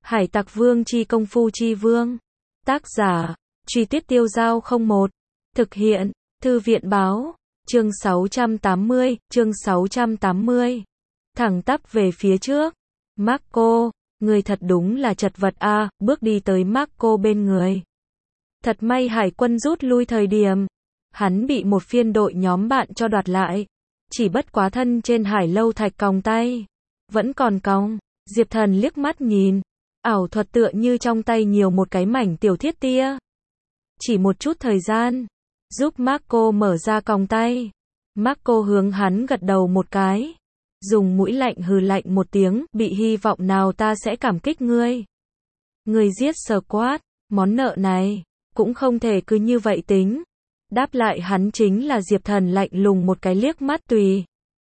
Hải Tặc Vương chi công phu chi vương. Tác giả, Truy Tuyết Tiêu Giao 01. Thực hiện, Thư viện báo. Chương 680. Thẳng tắp về phía trước. Marco, người thật đúng là chật vật a, bước đi tới Marco bên người. Thật may hải quân rút lui thời điểm. Hắn bị một phiên đội nhóm bạn cho đoạt lại. Chỉ bất quá thân trên hải lâu thạch còng tay. Vẫn còn còng. Diệp Thần liếc mắt nhìn. Ảo thuật tựa như trong tay nhiều một cái mảnh tiểu thiết tia. Chỉ một chút thời gian. Giúp Marco mở ra còng tay. Marco hướng hắn gật đầu một cái. Dùng mũi lạnh hừ lạnh một tiếng, bị hy vọng nào ta sẽ cảm kích ngươi. Ngươi giết Squad, món nợ này, cũng không thể cứ như vậy tính. Đáp lại hắn chính là Diệp Thần lạnh lùng một cái liếc mắt tùy.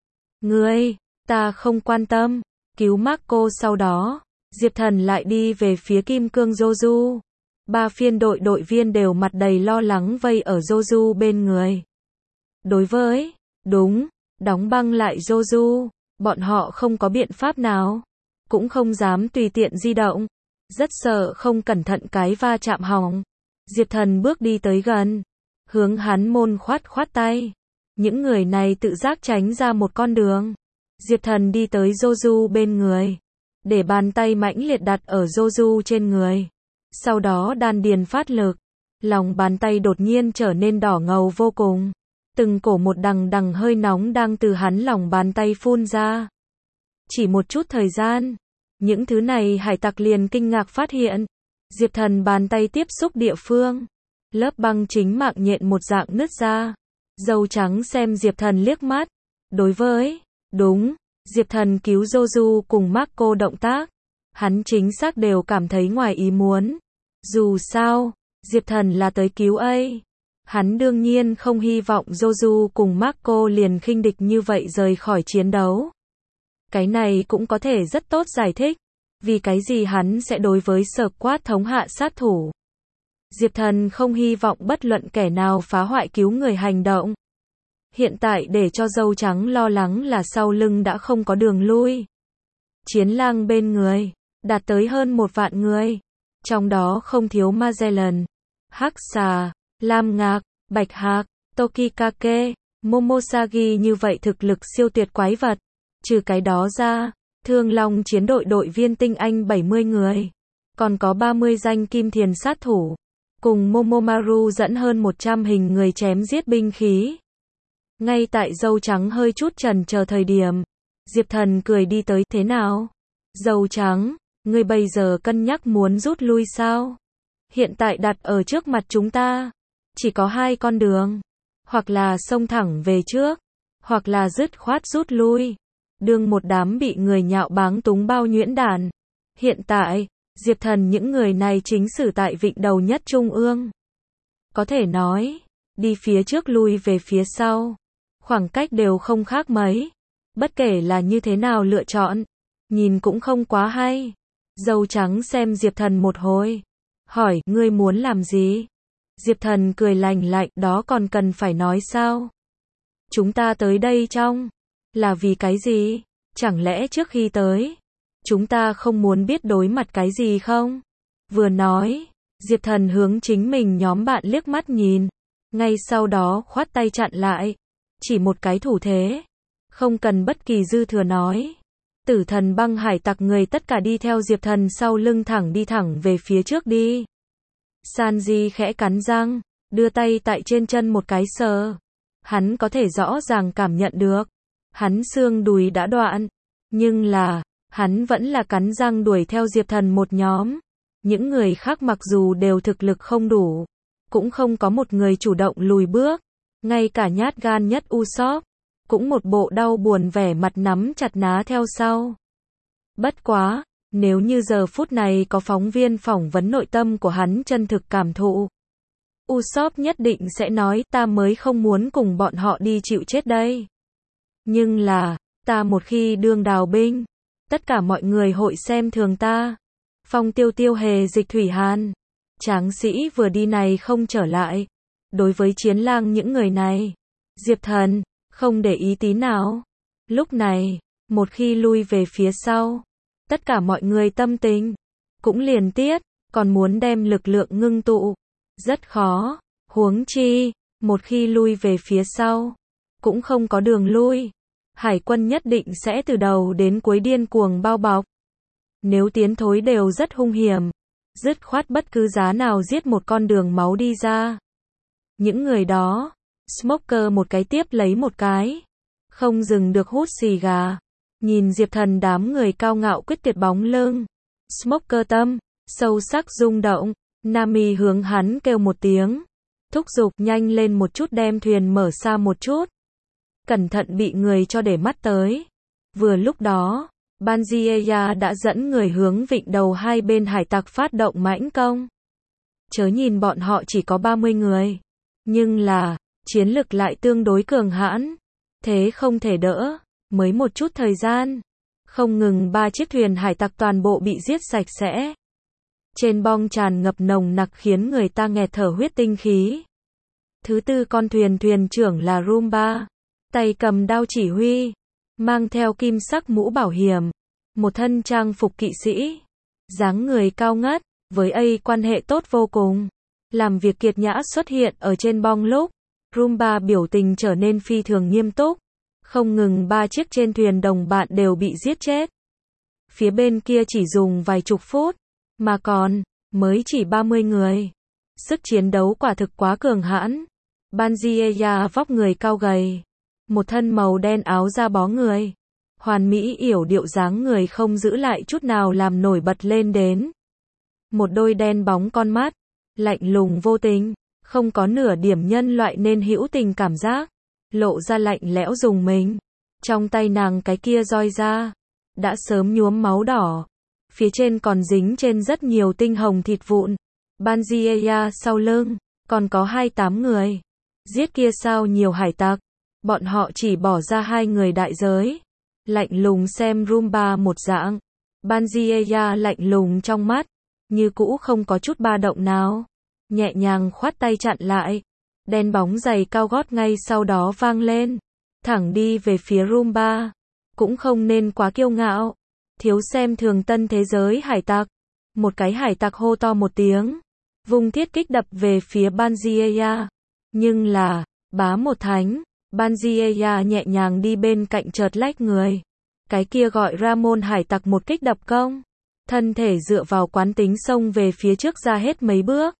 Ngươi, ta không quan tâm. Cứu Marco sau đó, Diệp Thần lại đi về phía Kim Cương Joju. Ba phiên đội đội viên đều mặt đầy lo lắng vây ở Joju bên người. Đối với, đúng, đóng băng lại Joju, bọn họ không có biện pháp nào. Cũng không dám tùy tiện di động. Rất sợ không cẩn thận cái va chạm hỏng. Diệp Thần bước đi tới gần. Hướng hắn môn khoát khoát tay. Những người này tự giác tránh ra một con đường. Diệp Thần đi tới Joju bên người. Để bàn tay mãnh liệt đặt ở Joju trên người. Sau đó đan điền phát lực. Lòng bàn tay đột nhiên trở nên đỏ ngầu vô cùng. Từng cổ một đằng đằng hơi nóng đang từ hắn lòng bàn tay phun ra. Chỉ một chút thời gian. Những thứ này hải tặc liền kinh ngạc phát hiện. Diệp Thần bàn tay tiếp xúc địa phương. Lớp băng chính mạng nhện một dạng nứt ra. Dâu trắng xem Diệp Thần liếc mắt. Đối với, đúng, Diệp Thần cứu Joju cùng Marco động tác. Hắn chính xác đều cảm thấy ngoài ý muốn. Dù sao, Diệp Thần là tới cứu A. Hắn đương nhiên không hy vọng Joju cùng Marco liền khinh địch như vậy rời khỏi chiến đấu. Cái này cũng có thể rất tốt giải thích. Vì cái gì hắn sẽ đối với Squad thống hạ sát thủ. Diệp Thần không hy vọng bất luận kẻ nào phá hoại cứu người hành động. Hiện tại để cho dâu trắng lo lắng là sau lưng đã không có đường lui. Chiến lang bên người, đạt tới hơn 1 vạn người. Trong đó không thiếu Magellan, Hắc Xà, Lam Ngạc, Bạch Hạc, Tokikake, Momosagi như vậy thực lực siêu tuyệt quái vật. Trừ cái đó ra, Thương Long chiến đội đội viên tinh anh 70 người. Còn có 30 danh kim thiền sát thủ. Cùng Momomaru dẫn hơn 100 hình người chém giết binh khí. Ngay tại dâu trắng hơi chút chần chờ thời điểm. Diệp Thần cười đi tới, thế nào? Dâu trắng, ngươi bây giờ cân nhắc muốn rút lui sao? Hiện tại đặt ở trước mặt chúng ta. Chỉ có 2 con đường. Hoặc là xông thẳng về trước. Hoặc là dứt khoát rút lui. Đương một đám bị người nhạo báng túng bao nhuyễn đản. Hiện tại, Diệp Thần những người này chính xử tại vịnh đầu nhất trung ương. Có thể nói, đi phía trước lui về phía sau. Khoảng cách đều không khác mấy. Bất kể là như thế nào lựa chọn. Nhìn cũng không quá hay. Dâu trắng xem Diệp Thần một hồi. Hỏi, ngươi muốn làm gì? Diệp Thần cười lành lạnh, đó còn cần phải nói sao? Chúng ta tới đây là vì cái gì? Chẳng lẽ trước khi tới, chúng ta không muốn biết đối mặt cái gì không? Vừa nói, Diệp Thần hướng chính mình nhóm bạn liếc mắt nhìn. Ngay sau đó khoát tay chặn lại. Chỉ một cái thủ thế. Không cần bất kỳ dư thừa nói. Tử thần băng hải tặc người tất cả đi theo Diệp Thần sau lưng đi thẳng về phía trước đi. Sanji khẽ cắn răng, đưa tay tại trên chân một cái sờ. Hắn có thể rõ ràng cảm nhận được. Hắn xương đùi đã đoạn. Nhưng là, hắn vẫn là cắn răng đuổi theo Diệp Thần một nhóm. Những người khác mặc dù đều thực lực không đủ. Cũng không có một người chủ động lùi bước. Ngay cả nhát gan nhất Usopp. Cũng một bộ đau buồn vẻ mặt nắm chặt ná theo sau. Bất quá, nếu như giờ phút này có phóng viên phỏng vấn nội tâm của hắn chân thực cảm thụ. Usopp nhất định sẽ nói ta mới không muốn cùng bọn họ đi chịu chết đây. Nhưng là, ta một khi đương đào binh, tất cả mọi người hội xem thường ta. Phong Tiêu Tiêu hề dịch thủy hàn. Tráng sĩ vừa đi này không trở lại. Đối với chiến lang những người này, Diệp Thần không để ý tí nào. Lúc này, một khi lui về phía sau, tất cả mọi người tâm tình cũng liền tiết, còn muốn đem lực lượng ngưng tụ. Rất khó, huống chi, một khi lui về phía sau, cũng không có đường lui. Hải quân nhất định sẽ từ đầu đến cuối điên cuồng bao bọc. Nếu tiến thối đều rất hung hiểm, dứt khoát bất cứ giá nào giết một con đường máu đi ra. Những người đó, smoker một cái tiếp lấy một cái, không dừng được hút xì gà. Nhìn Diệp Thần đám người cao ngạo quyết tuyệt bóng lưng, smoker tâm sâu sắc rung động. Nami hướng hắn kêu một tiếng, thúc giục nhanh lên một chút, đem thuyền mở xa một chút, cẩn thận bị người cho để mắt tới. Vừa lúc đó, Banzieya đã dẫn người hướng vịnh đầu hai bên hải tặc phát động mãnh công. Chớ nhìn bọn họ chỉ có 30 người, nhưng là, chiến lực lại tương đối cường hãn, thế không thể đỡ. Mới một chút thời gian, không ngừng 3 chiếc thuyền hải tặc toàn bộ bị giết sạch sẽ. Trên bong tràn ngập nồng nặc khiến người ta nghẹt thở huyết tinh khí. Thứ tư con thuyền thuyền trưởng là Rumba, tay cầm đao chỉ huy, mang theo kim sắc mũ bảo hiểm, một thân trang phục kỵ sĩ, dáng người cao ngất, với A quan hệ tốt vô cùng, làm việc kiệt nhã xuất hiện ở trên bong lúc, Rumba biểu tình trở nên phi thường nghiêm túc. Không ngừng 3 chiếc trên thuyền đồng bạn đều bị giết chết. Phía bên kia chỉ dùng vài chục phút, mà còn, mới chỉ 30 người. Sức chiến đấu quả thực quá cường hãn. Banzieya vóc người cao gầy, một thân màu đen áo da bó người, hoàn mỹ yểu điệu dáng người không giữ lại chút nào làm nổi bật lên đến. Một đôi đen bóng con mắt, lạnh lùng vô tình, không có nửa điểm nhân loại nên hữu tình cảm giác, lộ ra lạnh lẽo dùng mình. Trong tay nàng cái kia roi ra, đã sớm nhuốm máu đỏ, phía trên còn dính trên rất nhiều tinh hồng thịt vụn. Banzieya sau lưng, còn có 28 người. Giết kia sao nhiều hải tặc, bọn họ chỉ bỏ ra 2 người đại giới. Lạnh lùng xem Rumba một dạng. Banzieya lạnh lùng trong mắt, như cũ không có chút ba động nào. Nhẹ nhàng khoát tay chặn lại. Đen bóng giày cao gót ngay sau đó vang lên, thẳng đi về phía Rumba. Cũng không nên quá kiêu ngạo, thiếu xem thường tân thế giới hải tặc. Một cái hải tặc hô to một tiếng, vung thiết kích đập về phía Banzieya. Nhưng là, bá một thánh, Banzieya nhẹ nhàng đi bên cạnh chợt lách người. Cái kia gọi Ramon hải tặc một kích đập công, thân thể dựa vào quán tính xông về phía trước ra hết mấy bước.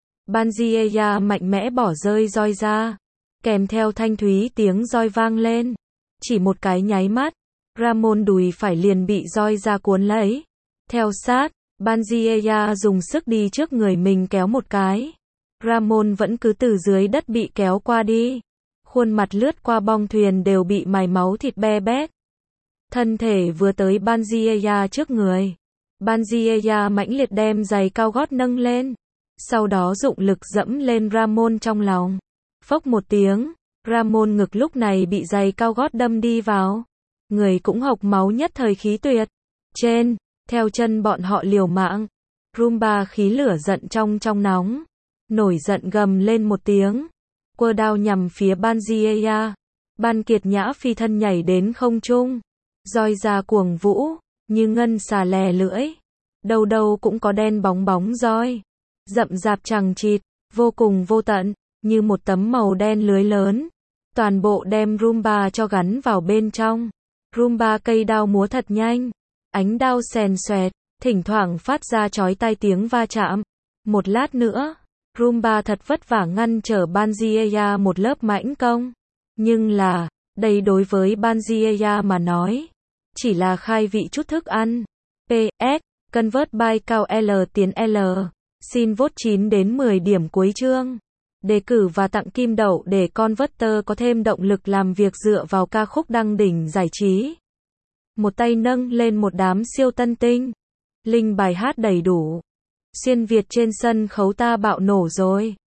Banzieya mạnh mẽ bỏ rơi roi ra, kèm theo thanh thúy tiếng roi vang lên. Chỉ một cái nháy mắt, Ramon đùi phải liền bị roi ra cuốn lấy. Theo sát, Banzieya dùng sức đi trước người mình kéo một cái. Ramon vẫn cứ từ dưới đất bị kéo qua đi. Khuôn mặt lướt qua bong thuyền đều bị mài máu thịt be bét. Thân thể vừa tới Banzieya trước người. Banzieya mãnh liệt đem giày cao gót nâng lên. Sau đó dụng lực dẫm lên Ramon trong lòng. Phốc một tiếng, Ramon ngực lúc này bị giày cao gót đâm đi vào. Người cũng hộc máu nhất thời khí tuyệt. Trên, theo chân bọn họ liều mạng. Rumba khí lửa giận trong nóng. Nổi giận gầm lên một tiếng. Quơ đao nhằm phía Banzieya. Ban Kiệt Nhã phi thân nhảy đến không trung. Roi ra cuồng vũ, như ngân xà lè lưỡi. Đầu đầu cũng có đen bóng bóng roi. Rậm rạp chằng chịt, vô cùng vô tận, như một tấm màu đen lưới lớn. Toàn bộ đem Rumba cho gắn vào bên trong. Rumba cây đao múa thật nhanh. Ánh đao xèn xoẹt, thỉnh thoảng phát ra chói tai tiếng va chạm. Một lát nữa, Rumba thật vất vả ngăn trở Banzieya một lớp mãnh công. Nhưng là, đây đối với Banzieya mà nói, chỉ là khai vị chút thức ăn. PS, convert by cao L tiến L. Xin vote 9 đến 10 điểm cuối chương. Đề cử và tặng kim đậu để Converter có thêm động lực làm việc dựa vào ca khúc đăng đỉnh giải trí. Một tay nâng lên một đám siêu tân tinh. Link bài hát đầy đủ. Xuyên Việt trên sân khấu ta bạo nổ rồi.